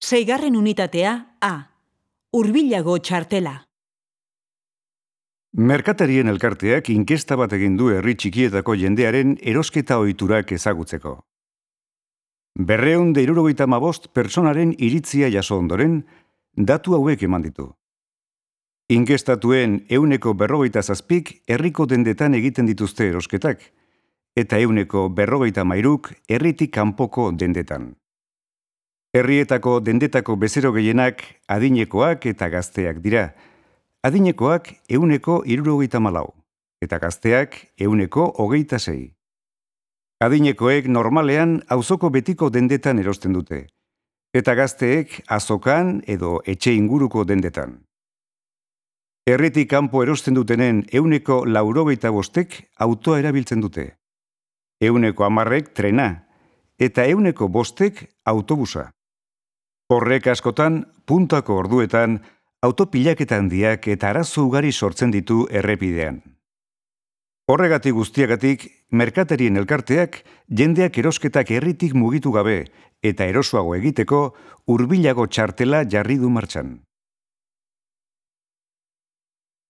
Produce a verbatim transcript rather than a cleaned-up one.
Seigarren unitatea A. Hurbilago txartela. Merkatarien elkarteak inkesta bat egin du herri txikietako jendearen erosketa ohiturak ezagutzeko. Berrehun eta hirurogeita hamabost pertsonaren iritzia jaso ondoren, datu hauek eman ditu. Inkestatuen ehuneko berrogeita zazpik herriko dendetan egiten dituzte erosketak, eta ehuneko berrogeita hamairuk herritik kanpoko dendetan. Herrietako dendetako bezero gehienak adinekoak eta gazteak dira. Adinekoak ehuneko hirurogeita hamalau, eta gazteak ehuneko hogeita sei. Adinekoek normalean auzoko betiko dendetan erosten dute, eta gazteek azokan edo etxe inguruko dendetan. Herritik kanpo erosten dutenen ehuneko laurogeita bostek autoa erabiltzen dute. Ehuneko hamarrek trena, eta ehuneko bostek autobusa. Horrek askotan, puntako orduetan, autopilaketa handiak eta arazo ugari sortzen ditu errepidean. Horregatik guztiagatik, merkatarien elkarteak jendeak erosketak herritik mugitu gabe eta erosoago egiteko hurbilago txartela jarri du martxan.